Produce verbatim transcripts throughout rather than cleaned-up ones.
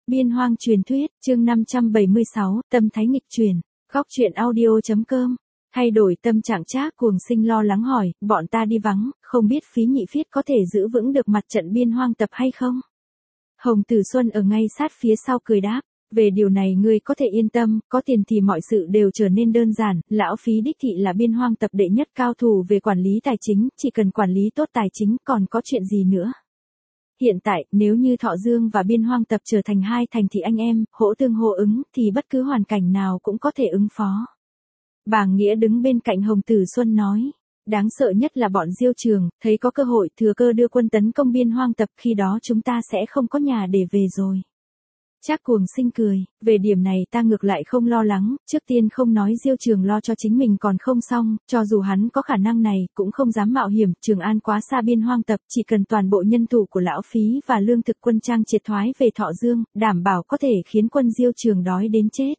Biên hoang truyền thuyết, chương năm trăm bảy mươi sáu, tâm thái nghịch chuyển. Góc truyện audio.com. Thay đổi tâm trạng Trác Cuồng Sinh lo lắng hỏi, bọn ta đi vắng, không biết Phí Nhị Phiết có thể giữ vững được mặt trận biên hoang tập hay không? Hồng Tử Xuân ở ngay sát phía sau cười đáp, về điều này ngươi có thể yên tâm, có tiền thì mọi sự đều trở nên đơn giản, lão Phí đích thị là biên hoang tập đệ nhất cao thủ về quản lý tài chính, chỉ cần quản lý tốt tài chính còn có chuyện gì nữa. Hiện tại, nếu như Thọ Dương và biên hoang tập trở thành hai thành thị anh em, hỗ tương hô ứng, thì bất cứ hoàn cảnh nào cũng có thể ứng phó. Bàng Nghĩa đứng bên cạnh Hồng Tử Xuân nói, đáng sợ nhất là bọn Diêu Trường, thấy có cơ hội thừa cơ đưa quân tấn công biên hoang tập, khi đó chúng ta sẽ không có nhà để về rồi. Trác Cuồng Sinh cười, về điểm này ta ngược lại không lo lắng, trước tiên không nói Diêu Trường lo cho chính mình còn không xong, cho dù hắn có khả năng này, cũng không dám mạo hiểm, Trường An quá xa biên hoang tập, chỉ cần toàn bộ nhân thủ của lão Phí và lương thực quân trang triệt thoái về Thọ Dương, đảm bảo có thể khiến quân Diêu Trường đói đến chết.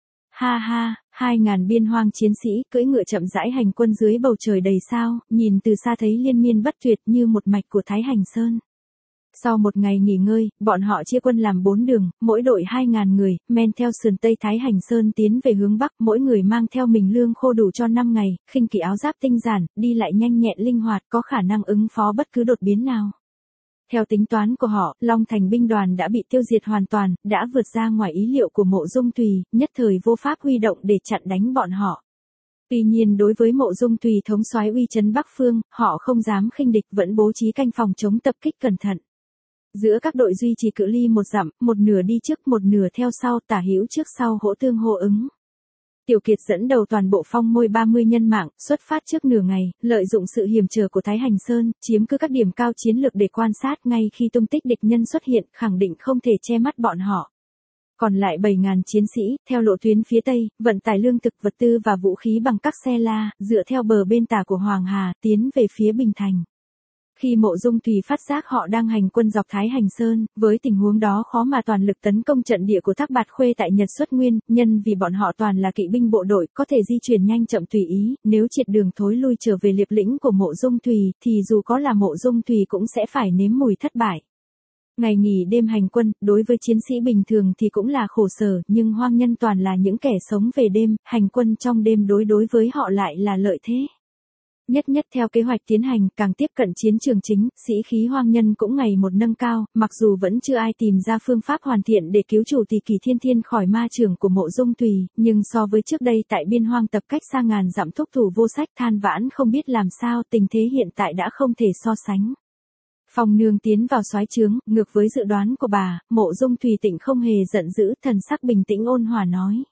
Ha ha, hai ngàn biên hoang chiến sĩ cưỡi ngựa chậm rãi hành quân dưới bầu trời đầy sao, nhìn từ xa thấy liên miên bất tuyệt như một mạch của Thái Hành Sơn. Sau một ngày nghỉ ngơi, bọn họ chia quân làm bốn đường, mỗi đội hai ngàn người, men theo sườn Tây Thái Hành Sơn tiến về hướng Bắc, mỗi người mang theo mình lương khô đủ cho năm ngày, khinh kỵ áo giáp tinh giản, đi lại nhanh nhẹn linh hoạt, có khả năng ứng phó bất cứ đột biến nào. Theo tính toán của họ, Long Thành binh đoàn đã bị tiêu diệt hoàn toàn, đã vượt ra ngoài ý liệu của Mộ Dung Tùy, nhất thời vô pháp huy động để chặn đánh bọn họ. Tuy nhiên đối với Mộ Dung Tùy thống soái uy chấn Bắc Phương, họ không dám khinh địch, vẫn bố trí canh phòng chống tập kích cẩn thận. Giữa các đội duy trì cự ly một dặm, một nửa đi trước một nửa theo sau, tả hữu trước sau hỗ tương hô ứng. Tiểu Kiệt dẫn đầu toàn bộ phong môi ba mươi nhân mạng, xuất phát trước nửa ngày, lợi dụng sự hiểm trở của Thái Hành Sơn, chiếm cứ các điểm cao chiến lược để quan sát ngay khi tung tích địch nhân xuất hiện, khẳng định không thể che mắt bọn họ. Còn lại bảy ngàn chiến sĩ, theo lộ tuyến phía Tây, vận tải lương thực vật tư và vũ khí bằng các xe la, dựa theo bờ bên tả của Hoàng Hà, tiến về phía Bình Thành. Khi Mộ Dung Tùy phát giác họ đang hành quân dọc Thái Hành Sơn, với tình huống đó khó mà toàn lực tấn công trận địa của Thác Bạt Khuê tại Nhật Xuất Nguyên, nhân vì bọn họ toàn là kỵ binh bộ đội, có thể di chuyển nhanh chậm tùy ý, nếu triệt đường thối lui trở về liệp lĩnh của Mộ Dung Tùy, thì dù có là Mộ Dung Tùy cũng sẽ phải nếm mùi thất bại. Ngày nghỉ đêm hành quân, đối với chiến sĩ bình thường thì cũng là khổ sở, nhưng hoang nhân toàn là những kẻ sống về đêm, hành quân trong đêm đối đối với họ lại là lợi thế. Nhất nhất theo kế hoạch tiến hành, càng tiếp cận chiến trường chính, sĩ khí hoang nhân cũng ngày một nâng cao, mặc dù vẫn chưa ai tìm ra phương pháp hoàn thiện để cứu chủ tỷ Kỳ Thiên Thiên khỏi ma chưởng của Mộ Dung Tùy, nhưng so với trước đây tại biên hoang tập cách xa ngàn dặm thúc thủ vô sách than vãn không biết làm sao, tình thế hiện tại đã không thể so sánh. Phong Nương tiến vào soái trướng, ngược với dự đoán của bà, Mộ Dung Tùy Tịnh không hề giận dữ, thần sắc bình tĩnh ôn hòa nói.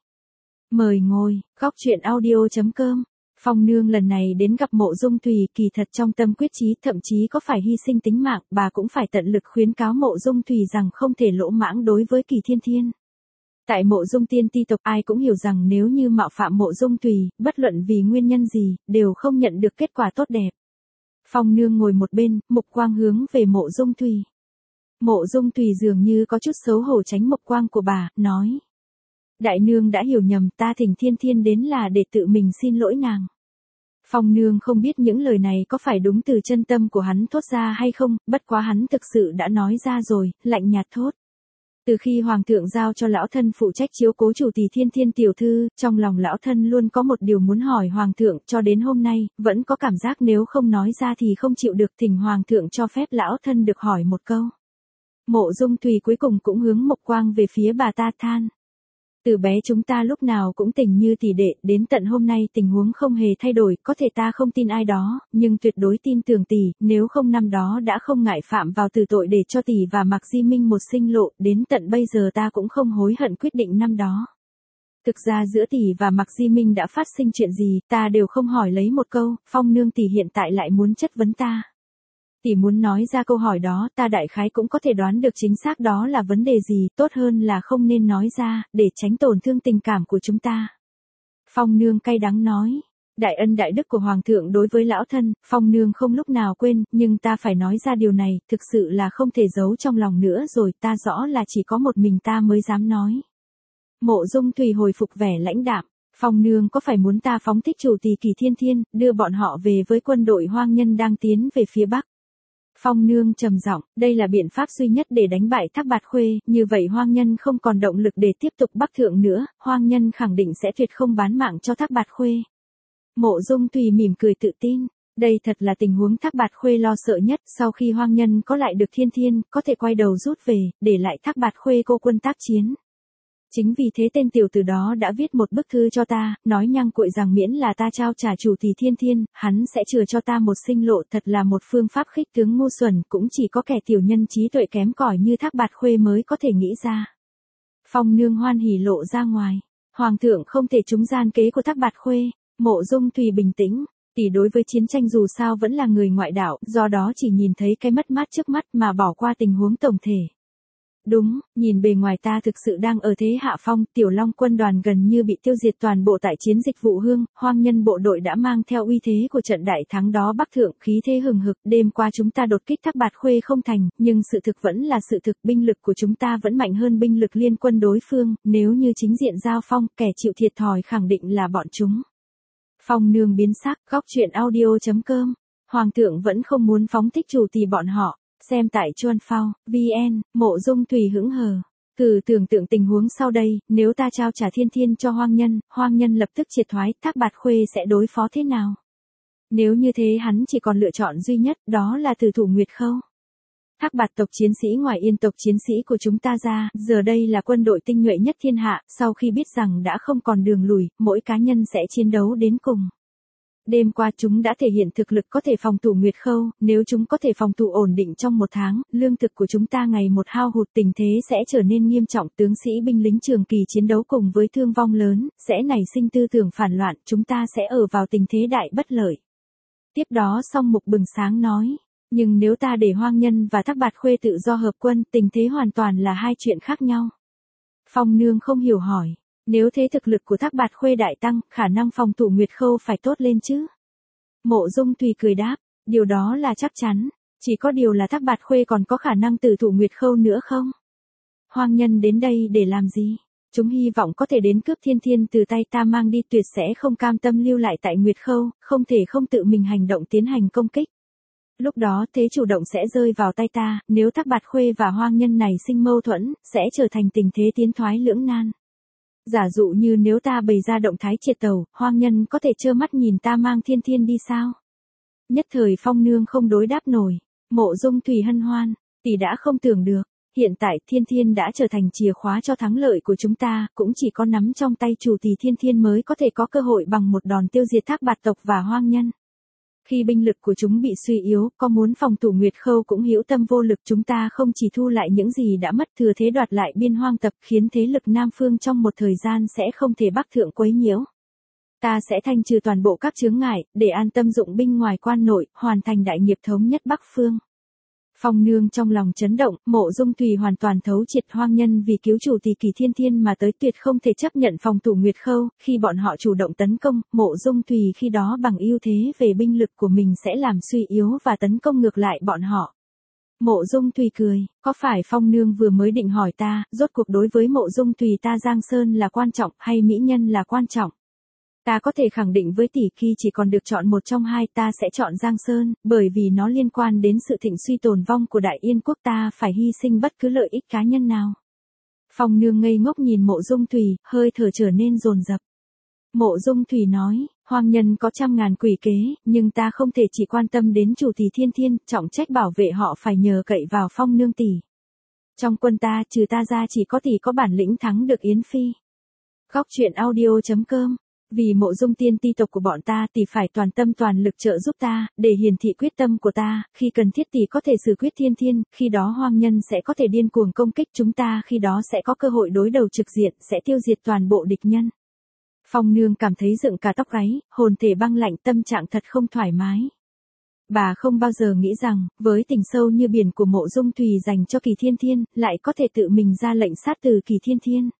Mời ngồi, góc truyện audio.com. Phong Nương lần này đến gặp Mộ Dung Tùy, kỳ thật trong tâm quyết chí, thậm chí có phải hy sinh tính mạng, bà cũng phải tận lực khuyến cáo Mộ Dung Tùy rằng không thể lỗ mãng đối với Kỳ Thiên Thiên. Tại Mộ Dung tiên ti tộc ai cũng hiểu rằng nếu như mạo phạm Mộ Dung Tùy, bất luận vì nguyên nhân gì, đều không nhận được kết quả tốt đẹp. Phong Nương ngồi một bên, mục quang hướng về Mộ Dung Tùy. Mộ Dung Tùy dường như có chút xấu hổ tránh mục quang của bà, nói. Đại nương đã hiểu nhầm, ta thỉnh Thiên Thiên đến là để tự mình xin lỗi nàng. Phong Nương không biết những lời này có phải đúng từ chân tâm của hắn thốt ra hay không, bất quá hắn thực sự đã nói ra rồi, lạnh nhạt thốt. Từ khi Hoàng thượng giao cho lão thân phụ trách chiếu cố chủ tỷ Thiên Thiên tiểu thư, trong lòng lão thân luôn có một điều muốn hỏi Hoàng thượng, cho đến hôm nay, vẫn có cảm giác nếu không nói ra thì không chịu được, thỉnh Hoàng thượng cho phép lão thân được hỏi một câu. Mộ Dung Tùy cuối cùng cũng hướng mục quang về phía bà ta than. Từ bé chúng ta lúc nào cũng tình như tỷ đệ, đến tận hôm nay tình huống không hề thay đổi, có thể ta không tin ai đó, nhưng tuyệt đối tin tưởng tỷ, nếu không năm đó đã không ngại phạm vào tử tội để cho tỷ và Mạc Di Minh một sinh lộ, đến tận bây giờ ta cũng không hối hận quyết định năm đó. Thực ra giữa tỷ và Mạc Di Minh đã phát sinh chuyện gì, ta đều không hỏi lấy một câu, Phong Nương tỷ hiện tại lại muốn chất vấn ta. Tỷ muốn nói ra câu hỏi đó, ta đại khái cũng có thể đoán được chính xác đó là vấn đề gì, tốt hơn là không nên nói ra, để tránh tổn thương tình cảm của chúng ta. Phong Nương cay đắng nói, đại ân đại đức của Hoàng thượng đối với lão thân, Phong Nương không lúc nào quên, nhưng ta phải nói ra điều này, thực sự là không thể giấu trong lòng nữa rồi, ta rõ là chỉ có một mình ta mới dám nói. Mộ Dung Tùy hồi phục vẻ lãnh đạm, Phong Nương có phải muốn ta phóng thích chủ tỷ Kỳ Thiên Thiên, đưa bọn họ về với quân đội hoang nhân đang tiến về phía Bắc? Phong Nương trầm giọng, đây là biện pháp duy nhất để đánh bại Thác Bạt Khuê, như vậy Hoang Nhân không còn động lực để tiếp tục bắc thượng nữa, Hoang Nhân khẳng định sẽ tuyệt không bán mạng cho Thác Bạt Khuê. Mộ Dung Tùy mỉm cười tự tin, đây thật là tình huống Thác Bạt Khuê lo sợ nhất, sau khi Hoang Nhân có lại được Thiên Thiên, có thể quay đầu rút về, để lại Thác Bạt Khuê cô quân tác chiến. Chính vì thế tên tiểu tử đó đã viết một bức thư cho ta, nói nhăng cuội rằng miễn là ta trao trả chủ tỷ Thiên Thiên, hắn sẽ chừa cho ta một sinh lộ, thật là một phương pháp khích tướng ngu xuẩn, cũng chỉ có kẻ tiểu nhân trí tuệ kém cỏi như Thác Bạt Khuê mới có thể nghĩ ra. Phong Nương hoan hỉ lộ ra ngoài, Hoàng thượng không thể trúng gian kế của Thác Bạt Khuê. Mộ Dung Thùy bình tĩnh, tỷ đối với chiến tranh dù sao vẫn là người ngoại đạo, do đó chỉ nhìn thấy cái mất mát trước mắt mà bỏ qua tình huống tổng thể. Đúng, nhìn bề ngoài ta thực sự đang ở thế hạ phong, Tiểu Long quân đoàn gần như bị tiêu diệt toàn bộ tại chiến dịch Vụ Hương, Hoang Nhân bộ đội đã mang theo uy thế của trận đại thắng đó bắc thượng, khí thế hừng hực, đêm qua chúng ta đột kích Thác Bạt Khuê không thành, nhưng sự thực vẫn là sự thực, binh lực của chúng ta vẫn mạnh hơn binh lực liên quân đối phương, nếu như chính diện giao phong, kẻ chịu thiệt thòi khẳng định là bọn chúng. Phong Nương biến sắc, góc truyện audio chấm com, Hoàng thượng vẫn không muốn phóng thích chủ tỷ bọn họ. Xem tại Chuan Phao, vê en, Mộ Dung Thùy hững hờ. Thử tưởng tượng tình huống sau đây, nếu ta trao trả Thiên Thiên cho Hoang Nhân, Hoang Nhân lập tức triệt thoái, Thác Bạt Khuê sẽ đối phó thế nào? Nếu như thế hắn chỉ còn lựa chọn duy nhất, đó là tử thủ Nguyệt Khâu. Thác Bạt tộc chiến sĩ ngoài Yên tộc chiến sĩ của chúng ta ra, giờ đây là quân đội tinh nhuệ nhất thiên hạ, sau khi biết rằng đã không còn đường lùi, mỗi cá nhân sẽ chiến đấu đến cùng. Đêm qua chúng đã thể hiện thực lực có thể phòng thủ Nguyệt Khâu, nếu chúng có thể phòng thủ ổn định trong một tháng, lương thực của chúng ta ngày một hao hụt, tình thế sẽ trở nên nghiêm trọng, tướng sĩ binh lính trường kỳ chiến đấu cùng với thương vong lớn, sẽ nảy sinh tư tưởng phản loạn, chúng ta sẽ ở vào tình thế đại bất lợi. Tiếp đó Song Mục bừng sáng nói, nhưng nếu ta để Hoang Nhân và Thác Bạt Khuê tự do hợp quân, tình thế hoàn toàn là hai chuyện khác nhau. Phong Nương không hiểu hỏi. Nếu thế thực lực của Thác Bạt Khuê đại tăng, khả năng phòng thủ Nguyệt Khâu phải tốt lên chứ? Mộ Dung Thùy cười đáp, điều đó là chắc chắn, chỉ có điều là Thác Bạt Khuê còn có khả năng tử thủ Nguyệt Khâu nữa không? Hoang Nhân đến đây để làm gì? Chúng hy vọng có thể đến cướp Thiên Thiên từ tay ta mang đi, tuyệt sẽ không cam tâm lưu lại tại Nguyệt Khâu, không thể không tự mình hành động tiến hành công kích. Lúc đó thế chủ động sẽ rơi vào tay ta, nếu Thác Bạt Khuê và Hoang Nhân này sinh mâu thuẫn, sẽ trở thành tình thế tiến thoái lưỡng nan. Giả dụ như nếu ta bày ra động thái triệt tàu, Hoang Nhân có thể trơ mắt nhìn ta mang Thiên Thiên đi sao? Nhất thời Phong Nương không đối đáp nổi. Mộ Dung Thùy hân hoan, tỷ đã không tưởng được, hiện tại Thiên Thiên đã trở thành chìa khóa cho thắng lợi của chúng ta, cũng chỉ có nắm trong tay chủ tỷ Thiên Thiên mới có thể có cơ hội bằng một đòn tiêu diệt Thác Bạt tộc và Hoang Nhân. Khi binh lực của chúng bị suy yếu, có muốn phòng thủ Nguyệt Khâu cũng hữu tâm vô lực, chúng ta không chỉ thu lại những gì đã mất, thừa thế đoạt lại biên hoang tập, khiến thế lực Nam Phương trong một thời gian sẽ không thể bắc thượng quấy nhiễu. Ta sẽ thanh trừ toàn bộ các chướng ngại, để an tâm dụng binh ngoài quan nội, hoàn thành đại nghiệp thống nhất Bắc Phương. Phong Nương trong lòng chấn động, Mộ Dung Thùy hoàn toàn thấu triệt Hoang Nhân vì cứu chủ tỷ Kỳ Thiên Thiên mà tới, tuyệt không thể chấp nhận phòng thủ Nguyệt Khâu, khi bọn họ chủ động tấn công, Mộ Dung Thùy khi đó bằng ưu thế về binh lực của mình sẽ làm suy yếu và tấn công ngược lại bọn họ. Mộ Dung Thùy cười, có phải Phong Nương vừa mới định hỏi ta, rốt cuộc đối với Mộ Dung Thùy ta Giang Sơn là quan trọng hay mỹ nhân là quan trọng? Ta có thể khẳng định với tỷ, khi chỉ còn được chọn một trong hai, ta sẽ chọn Giang Sơn, bởi vì nó liên quan đến sự thịnh suy tồn vong của Đại Yên quốc, ta phải hy sinh bất cứ lợi ích cá nhân nào. Phong Nương ngây ngốc nhìn Mộ Dung Thùy, hơi thở trở nên dồn dập. Mộ Dung Thùy nói, Hoang Nhân có trăm ngàn quỷ kế, nhưng ta không thể chỉ quan tâm đến chủ tỷ Thiên Thiên, trọng trách bảo vệ họ phải nhờ cậy vào Phong Nương tỷ. Trong quân ta, trừ ta ra chỉ có tỷ có bản lĩnh thắng được Yến Phi. Góc truyện audio chấm com. Vì Mộ Dung tiên ti tộc của bọn ta, tỷ phải toàn tâm toàn lực trợ giúp ta, để hiển thị quyết tâm của ta, khi cần thiết tỷ có thể xử quyết Thiên Thiên, khi đó Hoang Nhân sẽ có thể điên cuồng công kích chúng ta, khi đó sẽ có cơ hội đối đầu trực diện, sẽ tiêu diệt toàn bộ địch nhân. Phong Nương cảm thấy dựng cả tóc gáy, hồn thể băng lạnh, tâm trạng thật không thoải mái. Bà không bao giờ nghĩ rằng, với tình sâu như biển của Mộ Dung Thùy dành cho Kỳ Thiên Thiên, lại có thể tự mình ra lệnh sát từ Kỳ Thiên Thiên.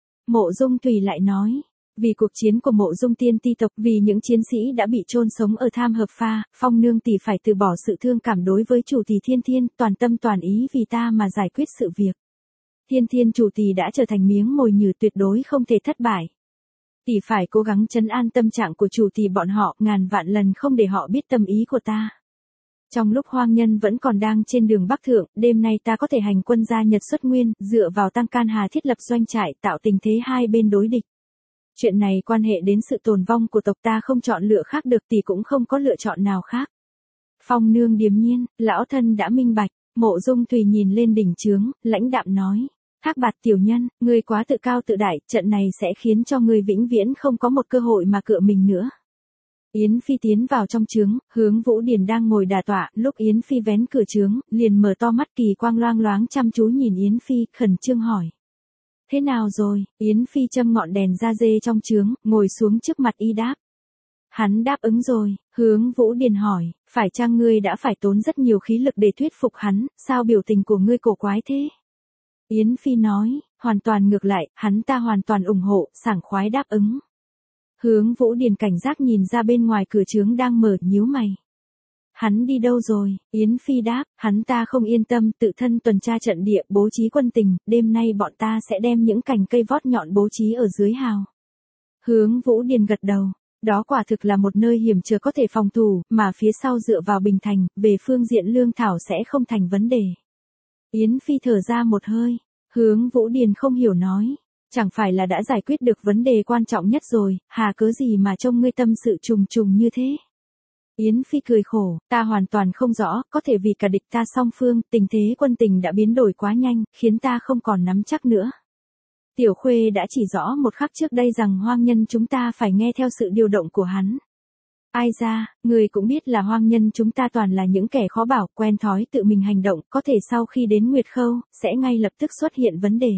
Mộ Dung Thùy lại nói, vì cuộc chiến của Mộ Dung tiên ti tộc, vì những chiến sĩ đã bị chôn sống ở Tham Hợp Pha, Phong Nương tỷ phải từ bỏ sự thương cảm đối với chủ tỷ Thiên Thiên, toàn tâm toàn ý vì ta mà giải quyết sự việc. Thiên Thiên chủ tỷ đã trở thành miếng mồi nhử, tuyệt đối không thể thất bại. Tỷ phải cố gắng trấn an tâm trạng của chủ tỷ bọn họ, ngàn vạn lần không để họ biết tâm ý của ta. Trong lúc hoang nhân vẫn còn đang trên đường Bắc Thượng, đêm nay ta có thể hành quân ra Nhật xuất nguyên, dựa vào Tăng Can Hà thiết lập doanh trại tạo tình thế hai bên đối địch. Chuyện này quan hệ đến sự tồn vong của tộc ta, không chọn lựa khác được thì cũng không có lựa chọn nào khác. Phong Nương điềm nhiên, lão thân đã minh bạch. Mộ Dung Thùy nhìn lên đỉnh chướng, lãnh đạm nói. Thác Bạt tiểu nhân, ngươi quá tự cao tự đại, trận này sẽ khiến cho ngươi vĩnh viễn không có một cơ hội mà cựa mình nữa. Yến Phi tiến vào trong trướng, hướng Vũ Điền đang ngồi đả tọa, lúc Yến Phi vén cửa trướng, liền mở to mắt kỳ quang loang loáng chăm chú nhìn Yến Phi, khẩn trương hỏi. Thế nào rồi? Yến Phi châm ngọn đèn da dê trong trướng, ngồi xuống trước mặt y đáp. Hắn đáp ứng rồi. Hướng Vũ Điền hỏi, phải chăng ngươi đã phải tốn rất nhiều khí lực để thuyết phục hắn, sao biểu tình của ngươi cổ quái thế? Yến Phi nói, hoàn toàn ngược lại, hắn ta hoàn toàn ủng hộ, sảng khoái đáp ứng. Hướng Vũ Điền cảnh giác nhìn ra bên ngoài cửa trướng đang mở, nhíu mày. Hắn đi đâu rồi? Yến Phi đáp, hắn ta không yên tâm, tự thân tuần tra trận địa, bố trí quân tình, đêm nay bọn ta sẽ đem những cành cây vót nhọn bố trí ở dưới hào. Hướng Vũ Điền gật đầu. Đó quả thực là một nơi hiểm trở có thể phòng thủ, mà phía sau dựa vào Bình Thành, về phương diện lương thảo sẽ không thành vấn đề. Yến Phi thở ra một hơi. Hướng Vũ Điền không hiểu nói. Chẳng phải là đã giải quyết được vấn đề quan trọng nhất rồi, hà cớ gì mà trông ngươi tâm sự trùng trùng như thế? Yến Phi cười khổ, ta hoàn toàn không rõ, có thể vì cả địch ta song phương, tình thế quân tình đã biến đổi quá nhanh, khiến ta không còn nắm chắc nữa. Tiểu Khuê đã chỉ rõ một khắc trước đây rằng hoang nhân chúng ta phải nghe theo sự điều động của hắn. Ai ra, người cũng biết là hoang nhân chúng ta toàn là những kẻ khó bảo, quen thói tự mình hành động, có thể sau khi đến Nguyệt Khâu, sẽ ngay lập tức xuất hiện vấn đề.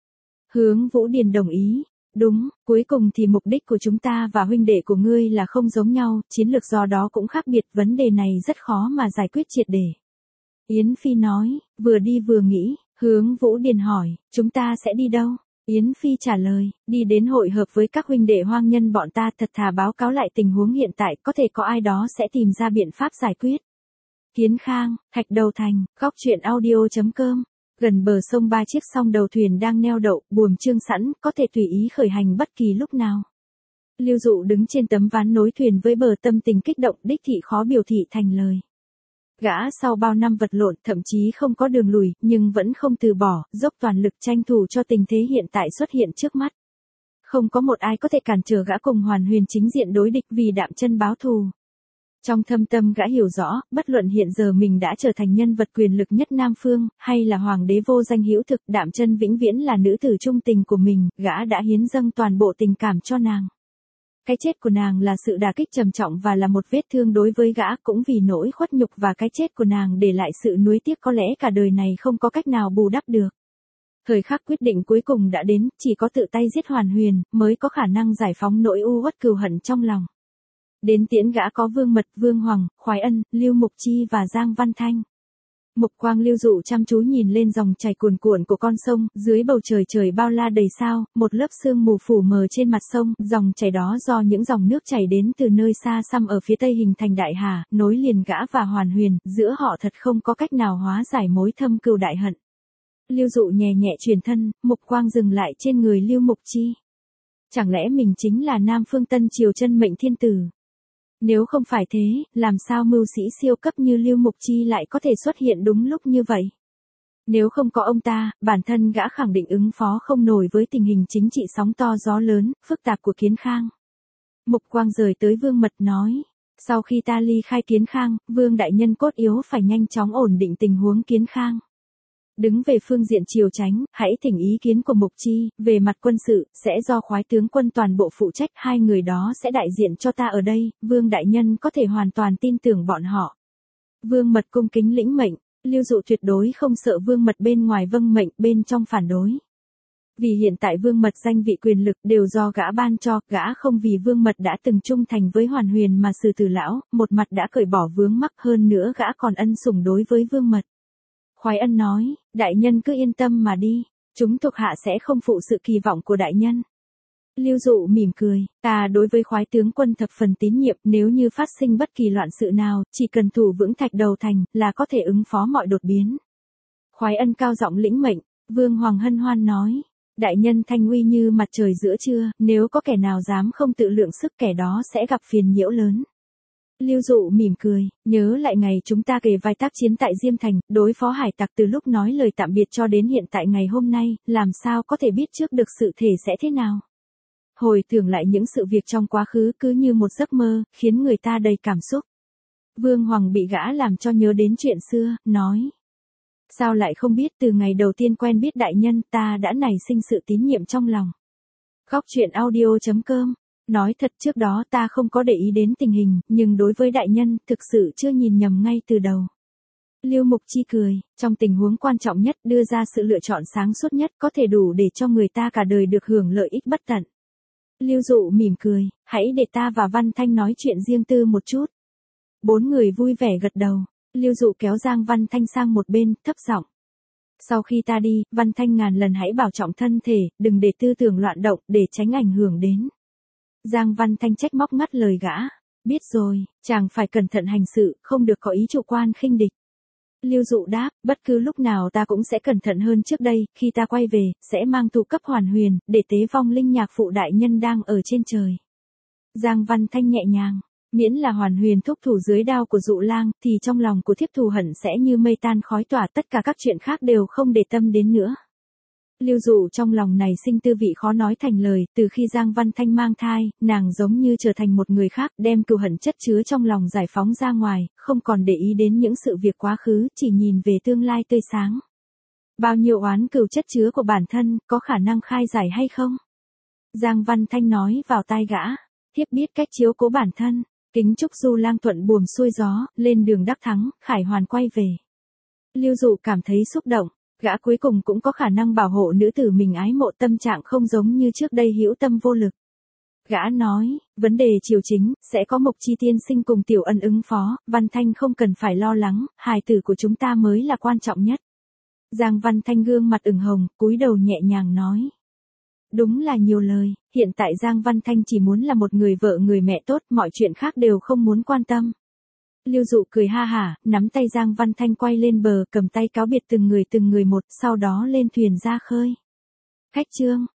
Hướng Vũ Điền đồng ý. Đúng, cuối cùng thì mục đích của chúng ta và huynh đệ của ngươi là không giống nhau, chiến lược do đó cũng khác biệt, vấn đề này rất khó mà giải quyết triệt để. Yến Phi nói, vừa đi vừa nghĩ. Hướng Vũ Điền hỏi, chúng ta sẽ đi đâu? Yến Phi trả lời, đi đến hội hợp với các huynh đệ hoang nhân bọn ta, thật thà báo cáo lại tình huống hiện tại, có thể có ai đó sẽ tìm ra biện pháp giải quyết. Kiến Khang, Thạch Đầu Thành, góc truyện audio chấm com. Gần bờ sông ba chiếc song đầu thuyền đang neo đậu, buồm trương sẵn, có thể tùy ý khởi hành bất kỳ lúc nào. Lưu Dụ đứng trên tấm ván nối thuyền với bờ, tâm tình kích động, đích thị khó biểu thị thành lời. Gã sau bao năm vật lộn, thậm chí không có đường lùi, nhưng vẫn không từ bỏ, dốc toàn lực tranh thủ cho tình thế hiện tại xuất hiện trước mắt. Không có một ai có thể cản trở gã cùng Hoàn Huyền chính diện đối địch vì Đạm Chân báo thù. Trong thâm tâm gã hiểu rõ, bất luận hiện giờ mình đã trở thành nhân vật quyền lực nhất Nam Phương, hay là hoàng đế vô danh hữu thực, Đạm Chân vĩnh viễn là nữ tử trung tình của mình, gã đã hiến dâng toàn bộ tình cảm cho nàng. Cái chết của nàng là sự đả kích trầm trọng và là một vết thương đối với gã, cũng vì nỗi khuất nhục và cái chết của nàng để lại sự nuối tiếc có lẽ cả đời này không có cách nào bù đắp được. Thời khắc quyết định cuối cùng đã đến, chỉ có tự tay giết Hoàn Huyền, mới có khả năng giải phóng nỗi u uất cừu hận trong lòng. Đến tiễn gã có Vương Mật, Vương Hoàng, Khoái Ân, Lưu Mục Chi và Giang Văn Thanh. Mục quang Lưu Dụ chăm chú nhìn lên dòng chảy cuồn cuộn của con sông, dưới bầu trời trời bao la đầy sao, một lớp sương mù phủ mờ trên mặt sông, dòng chảy đó do những dòng nước chảy đến từ nơi xa xăm ở phía tây hình thành đại hà, nối liền gã và Hoàn Huyền, giữa họ thật không có cách nào hóa giải mối thâm cừu đại hận. Lưu Dụ nhẹ nhẹ chuyển thân, mục quang dừng lại trên người Lưu Mục Chi. Chẳng lẽ mình chính là Nam Phương Tân Triều chân mệnh thiên tử? Nếu không phải thế, làm sao mưu sĩ siêu cấp như Lưu Mục Chi lại có thể xuất hiện đúng lúc như vậy? Nếu không có ông ta, bản thân gã khẳng định ứng phó không nổi với tình hình chính trị sóng to gió lớn, phức tạp của Kiến Khang. Mục quang rời tới Vương Mật nói, sau khi ta ly khai Kiến Khang, Vương đại nhân cốt yếu phải nhanh chóng ổn định tình huống Kiến Khang. Đứng về phương diện triều chánh, hãy thỉnh ý kiến của Mục Chi, về mặt quân sự, sẽ do khoái tướng quân toàn bộ phụ trách, hai người đó sẽ đại diện cho ta ở đây, Vương đại nhân có thể hoàn toàn tin tưởng bọn họ. Vương Mật cung kính lĩnh mệnh, Lưu Dụ tuyệt đối không sợ Vương Mật bên ngoài vâng mệnh, bên trong phản đối. Vì hiện tại Vương Mật danh vị quyền lực đều do gã ban cho, gã không vì Vương Mật đã từng trung thành với Hoàn Huyền mà xử tử lão, một mặt đã cởi bỏ vướng mắc, hơn nữa gã còn ân sủng đối với Vương Mật. Khoái Ân nói, đại nhân cứ yên tâm mà đi, chúng thuộc hạ sẽ không phụ sự kỳ vọng của đại nhân. Lưu Dụ mỉm cười, ta đối với khoái tướng quân thập phần tín nhiệm, nếu như phát sinh bất kỳ loạn sự nào, chỉ cần thủ vững Thạch Đầu Thành, là có thể ứng phó mọi đột biến. Khoái Ân cao giọng lĩnh mệnh, Vương Hoàng hân hoan nói, đại nhân thanh uy như mặt trời giữa trưa, nếu có kẻ nào dám không tự lượng sức kẻ đó sẽ gặp phiền nhiễu lớn. Lưu Dụ mỉm cười, nhớ lại ngày chúng ta kề vai tác chiến tại Diêm Thành, đối phó hải tặc từ lúc nói lời tạm biệt cho đến hiện tại ngày hôm nay, làm sao có thể biết trước được sự thể sẽ thế nào. Hồi tưởng lại những sự việc trong quá khứ cứ như một giấc mơ, khiến người ta đầy cảm xúc. Vương Hoàng bị gã làm cho nhớ đến chuyện xưa, nói. Sao lại không biết từ ngày đầu tiên quen biết đại nhân ta đã nảy sinh sự tín nhiệm trong lòng. Góc truyện audio chấm com. Nói thật trước đó ta không có để ý đến tình hình, nhưng đối với đại nhân, thực sự chưa nhìn nhầm ngay từ đầu. Lưu Mục Chi cười, trong tình huống quan trọng nhất đưa ra sự lựa chọn sáng suốt nhất có thể đủ để cho người ta cả đời được hưởng lợi ích bất tận. Lưu Dụ mỉm cười, hãy để ta và Văn Thanh nói chuyện riêng tư một chút. Bốn người vui vẻ gật đầu, Lưu Dụ kéo Giang Văn Thanh sang một bên, thấp giọng. Sau khi ta đi, Văn Thanh ngàn lần hãy bảo trọng thân thể, đừng để tư tưởng loạn động, để tránh ảnh hưởng đến. Giang Văn Thanh trách móc ngắt lời gã. Biết rồi, chàng phải cẩn thận hành sự, không được có ý chủ quan khinh địch. Lưu Dụ đáp, bất cứ lúc nào ta cũng sẽ cẩn thận hơn trước đây, khi ta quay về, sẽ mang tù cấp Hoàn Huyền, để tế vong linh nhạc phụ đại nhân đang ở trên trời. Giang Văn Thanh nhẹ nhàng, miễn là Hoàn Huyền thúc thủ dưới đao của Dụ Lang, thì trong lòng của thiếp thù hận sẽ như mây tan khói tỏa, tất cả các chuyện khác đều không để tâm đến nữa. Lưu Dụ trong lòng này sinh tư vị khó nói thành lời, từ khi Giang Văn Thanh mang thai, nàng giống như trở thành một người khác, đem cừu hận chất chứa trong lòng giải phóng ra ngoài, không còn để ý đến những sự việc quá khứ, chỉ nhìn về tương lai tươi sáng. Bao nhiêu oán cừu chất chứa của bản thân, có khả năng khai giải hay không? Giang Văn Thanh nói vào tai gã, thiếp biết cách chiếu cố bản thân, kính chúc Du Lang thuận buồm xuôi gió, lên đường đắc thắng, khải hoàn quay về. Lưu Dụ cảm thấy xúc động. Gã cuối cùng cũng có khả năng bảo hộ nữ tử mình ái mộ, tâm trạng không giống như trước đây hữu tâm vô lực. Gã nói, vấn đề triều chính, sẽ có Mộc Chi tiên sinh cùng Tiểu Ân ứng phó, Văn Thanh không cần phải lo lắng, hài tử của chúng ta mới là quan trọng nhất. Giang Văn Thanh gương mặt ửng hồng, cúi đầu nhẹ nhàng nói. Đúng là nhiều lời, hiện tại Giang Văn Thanh chỉ muốn là một người vợ người mẹ tốt, mọi chuyện khác đều không muốn quan tâm. Lưu Dụ cười ha hả, nắm tay Giang Văn Thanh quay lên bờ, cầm tay cáo biệt từng người từng người một, sau đó lên thuyền ra khơi. Khách chương.